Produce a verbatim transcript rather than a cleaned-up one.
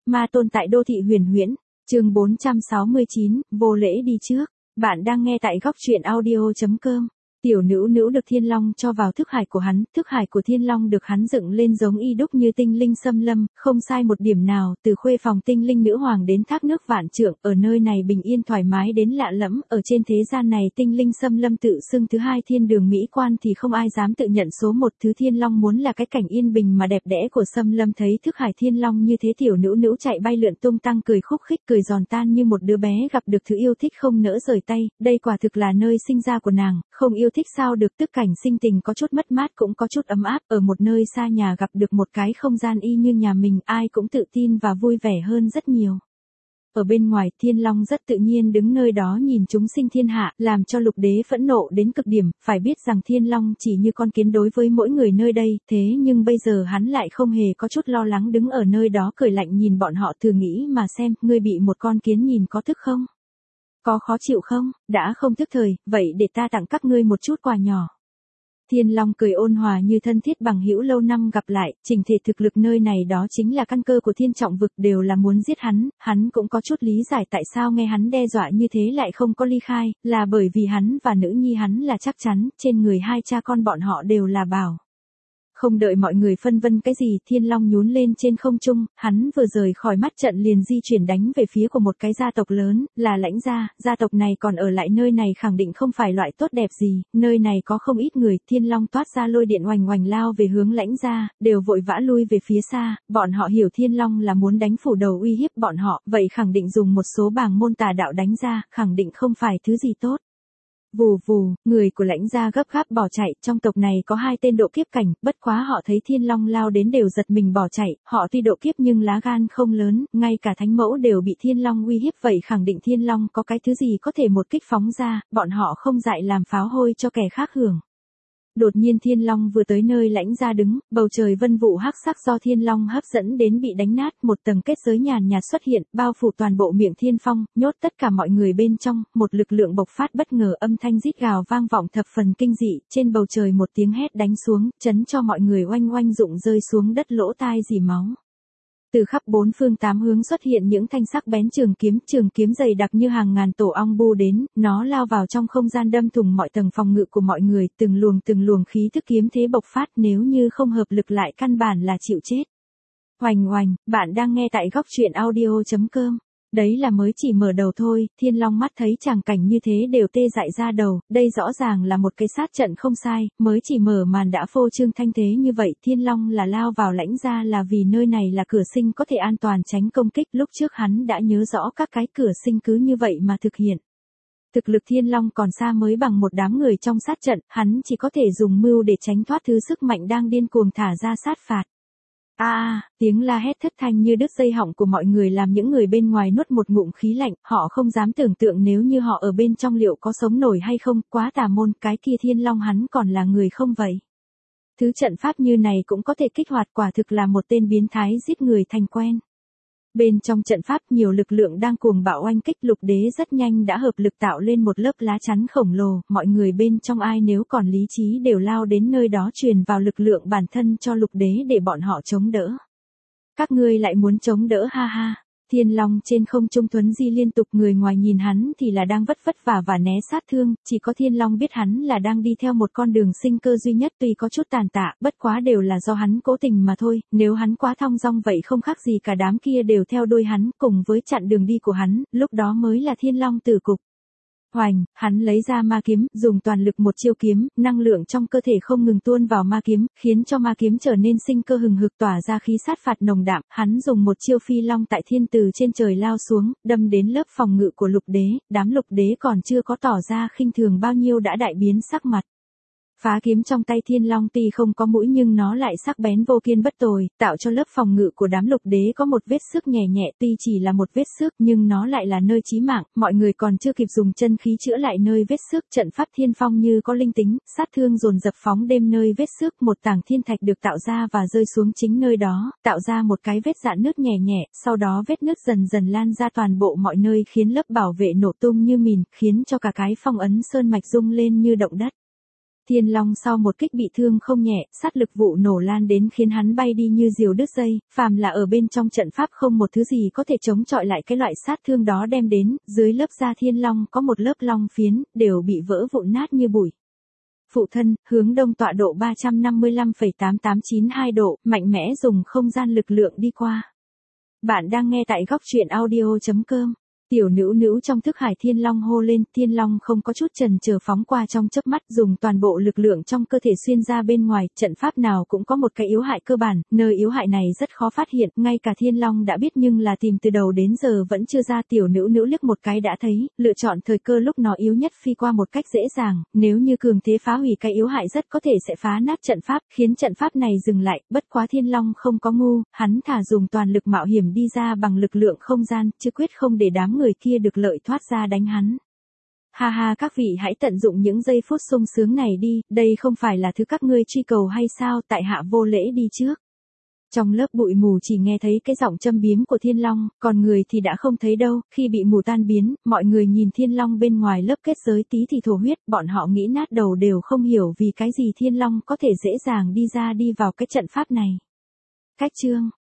Ma tôn tại đô thị huyền huyễn, chương bốn trăm sáu mươi chín, vô lễ đi trước. Bạn đang nghe tại góc truyện audio.com. Tiểu nữ nữ được Thiên Long cho vào thức hải của hắn, thức hải của Thiên Long được hắn dựng lên giống y đúc như tinh linh xâm lâm, không sai một điểm nào, từ khuê phòng tinh linh nữ hoàng đến thác nước vạn trượng, ở nơi này bình yên thoải mái đến lạ lẫm, ở trên thế gian này tinh linh xâm lâm tự xưng thứ hai thiên đường mỹ quan thì không ai dám tự nhận số một. Thứ Thiên Long muốn là cái cảnh yên bình mà đẹp đẽ của xâm lâm, thấy thức hải Thiên Long như thế tiểu nữ nữ chạy bay lượn tung tăng cười khúc khích cười giòn tan như một đứa bé gặp được thứ yêu thích không nỡ rời tay, đây quả thực là nơi sinh ra của nàng, không yêu thích sao được. Tức cảnh sinh tình có chút mất mát cũng có chút ấm áp, ở một nơi xa nhà gặp được một cái không gian y như nhà mình, ai cũng tự tin và vui vẻ hơn rất nhiều. Ở bên ngoài, Thiên Long rất tự nhiên đứng nơi đó nhìn chúng sinh thiên hạ, làm cho Lục Đế phẫn nộ đến cực điểm, phải biết rằng Thiên Long chỉ như con kiến đối với mỗi người nơi đây, thế nhưng bây giờ hắn lại không hề có chút lo lắng đứng ở nơi đó cười lạnh nhìn bọn họ. Thử nghĩ mà xem, ngươi bị một con kiến nhìn có thức không? Có khó chịu không? Đã không thức thời, vậy để ta tặng các ngươi một chút quà nhỏ. Thiên Long cười ôn hòa như thân thiết bằng hữu lâu năm gặp lại, trình thể thực lực nơi này đó chính là căn cơ của Thiên Trọng vực, đều là muốn giết hắn, hắn cũng có chút lý giải tại sao nghe hắn đe dọa như thế lại không có ly khai, là bởi vì hắn và nữ nhi hắn là chắc chắn, trên người hai cha con bọn họ đều là bảo. Không đợi mọi người phân vân cái gì, Thiên Long nhún lên trên không trung, hắn vừa rời khỏi mắt trận liền di chuyển đánh về phía của một cái gia tộc lớn, là Lãnh gia, gia tộc này còn ở lại nơi này khẳng định không phải loại tốt đẹp gì, nơi này có không ít người. Thiên Long toát ra lôi điện oành oành lao về hướng Lãnh gia, đều vội vã lui về phía xa, bọn họ hiểu Thiên Long là muốn đánh phủ đầu uy hiếp bọn họ, vậy khẳng định dùng một số bảng môn tà đạo đánh ra, khẳng định không phải thứ gì tốt. Vù vù, người của Lãnh gia gấp gáp bỏ chạy, trong tộc này có hai tên độ kiếp cảnh, bất quá họ thấy Thiên Long lao đến đều giật mình bỏ chạy, họ tuy độ kiếp nhưng lá gan không lớn, ngay cả thánh mẫu đều bị Thiên Long uy hiếp, vậy khẳng định Thiên Long có cái thứ gì có thể một kích phóng ra, bọn họ không dại làm pháo hôi cho kẻ khác hưởng. Đột nhiên Thiên Long vừa tới nơi Lãnh gia đứng, bầu trời vân vụ hắc sắc do Thiên Long hấp dẫn đến bị đánh nát, một tầng kết giới nhàn nhạt xuất hiện, bao phủ toàn bộ miệng Thiên Phong, nhốt tất cả mọi người bên trong, một lực lượng bộc phát bất ngờ, âm thanh rít gào vang vọng thập phần kinh dị, trên bầu trời một tiếng hét đánh xuống, chấn cho mọi người oanh oanh rụng rơi xuống đất lỗ tai rỉ máu. Từ khắp bốn phương tám hướng xuất hiện những thanh sắc bén trường kiếm, trường kiếm dày đặc như hàng ngàn tổ ong bu đến, nó lao vào trong không gian đâm thủng mọi tầng phòng ngự của mọi người, từng luồng từng luồng khí thức kiếm thế bộc phát, nếu như không hợp lực lại căn bản là chịu chết. Oành oành, bạn đang nghe tại góc truyện audio.com. Đấy là mới chỉ mở đầu thôi, Thiên Long mắt thấy tràng cảnh như thế đều tê dại ra đầu, đây rõ ràng là một cái sát trận không sai, mới chỉ mở màn đã phô trương thanh thế như vậy. Thiên Long là lao vào Lãnh gia là vì nơi này là cửa sinh có thể an toàn tránh công kích, lúc trước hắn đã nhớ rõ các cái cửa sinh cứ như vậy mà thực hiện. Thực lực Thiên Long còn xa mới bằng một đám người trong sát trận, hắn chỉ có thể dùng mưu để tránh thoát thứ sức mạnh đang điên cuồng thả ra sát phạt. A à, tiếng la hét thất thanh như đứt dây họng của mọi người làm những người bên ngoài nuốt một ngụm khí lạnh, họ không dám tưởng tượng nếu như họ ở bên trong liệu có sống nổi hay không, quá tà môn, cái kia Thiên Long hắn còn là người không vậy. Thứ trận pháp như này cũng có thể kích hoạt, quả thực là một tên biến thái giết người thành quen. Bên trong trận pháp nhiều lực lượng đang cuồng bạo oanh kích, Lục Đế rất nhanh đã hợp lực tạo lên một lớp lá chắn khổng lồ, mọi người bên trong ai nếu còn lý trí đều lao đến nơi đó truyền vào lực lượng bản thân cho Lục Đế để bọn họ chống đỡ. Các ngươi lại muốn chống đỡ ha ha. Thiên Long trên không trung thuấn di liên tục, người ngoài nhìn hắn thì là đang vất vất vả và né sát thương, chỉ có Thiên Long biết hắn là đang đi theo một con đường sinh cơ duy nhất, tuy có chút tàn tạ, bất quá đều là do hắn cố tình mà thôi, nếu hắn quá thong dong vậy không khác gì cả đám kia đều theo đuôi hắn, cùng với chặn đường đi của hắn, lúc đó mới là Thiên Long tử cục. Hoành, hắn lấy ra ma kiếm, dùng toàn lực một chiêu kiếm, năng lượng trong cơ thể không ngừng tuôn vào ma kiếm, khiến cho ma kiếm trở nên sinh cơ hừng hực tỏa ra khí sát phạt nồng đạm, hắn dùng một chiêu phi long tại thiên từ trên trời lao xuống, đâm đến lớp phòng ngự của Lục Đế, đám Lục Đế còn chưa có tỏ ra khinh thường bao nhiêu đã đại biến sắc mặt. Phá kiếm trong tay Thiên Long tuy không có mũi nhưng nó lại sắc bén vô kiên bất tồi, tạo cho lớp phòng ngự của đám Lục Đế có một vết xước nhẹ nhẹ, tuy chỉ là một vết xước nhưng nó lại là nơi chí mạng, mọi người còn chưa kịp dùng chân khí chữa lại nơi vết xước, trận pháp Thiên Phong như có linh tính, sát thương dồn dập phóng đêm nơi vết xước, một tảng thiên thạch được tạo ra và rơi xuống chính nơi đó, tạo ra một cái vết rạn nứt nhẹ nhẹ, sau đó vết nứt dần dần lan ra toàn bộ mọi nơi khiến lớp bảo vệ nổ tung như mìn, khiến cho cả cái phong ấn sơn mạch rung lên như động đất. Thiên Long sau một kích bị thương không nhẹ, sát lực vụ nổ lan đến khiến hắn bay đi như diều đứt dây, phàm là ở bên trong trận pháp không một thứ gì có thể chống chọi lại cái loại sát thương đó đem đến, dưới lớp da Thiên Long có một lớp long phiến, đều bị vỡ vụn nát như bụi. Phụ thân, hướng đông tọa độ ba trăm năm mươi lăm phẩy tám tám chín hai độ, mạnh mẽ dùng không gian lực lượng đi qua. Bạn đang nghe tại góc truyện audio chấm com. Tiểu nữ nữ trong thức hải Thiên Long hô lên, Thiên Long không có chút chần chờ phóng qua trong chớp mắt, dùng toàn bộ lực lượng trong cơ thể xuyên ra bên ngoài, trận pháp nào cũng có một cái yếu hại cơ bản, nơi yếu hại này rất khó phát hiện, ngay cả Thiên Long đã biết nhưng là tìm từ đầu đến giờ vẫn chưa ra. Tiểu nữ nữ liếc một cái đã thấy, lựa chọn thời cơ lúc nó yếu nhất phi qua một cách dễ dàng, nếu như cường thế phá hủy cái yếu hại rất có thể sẽ phá nát trận pháp, khiến trận pháp này dừng lại, bất quá Thiên Long không có ngu, hắn thả dùng toàn lực mạo hiểm đi ra bằng lực lượng không gian, chứ quyết không để đám người kia được lợi thoát ra đánh hắn. Ha ha, các vị hãy tận dụng những giây phút sung sướng này đi, đây không phải là thứ các ngươi truy cầu hay sao, tại hạ vô lễ đi trước. Trong lớp bụi mù chỉ nghe thấy cái giọng châm biếm của Thiên Long, còn người thì đã không thấy đâu, khi bị mù tan biến, mọi người nhìn Thiên Long bên ngoài lớp kết giới tí thì thổ huyết, bọn họ nghĩ nát đầu đều không hiểu vì cái gì Thiên Long có thể dễ dàng đi ra đi vào cái trận pháp này. Cách chương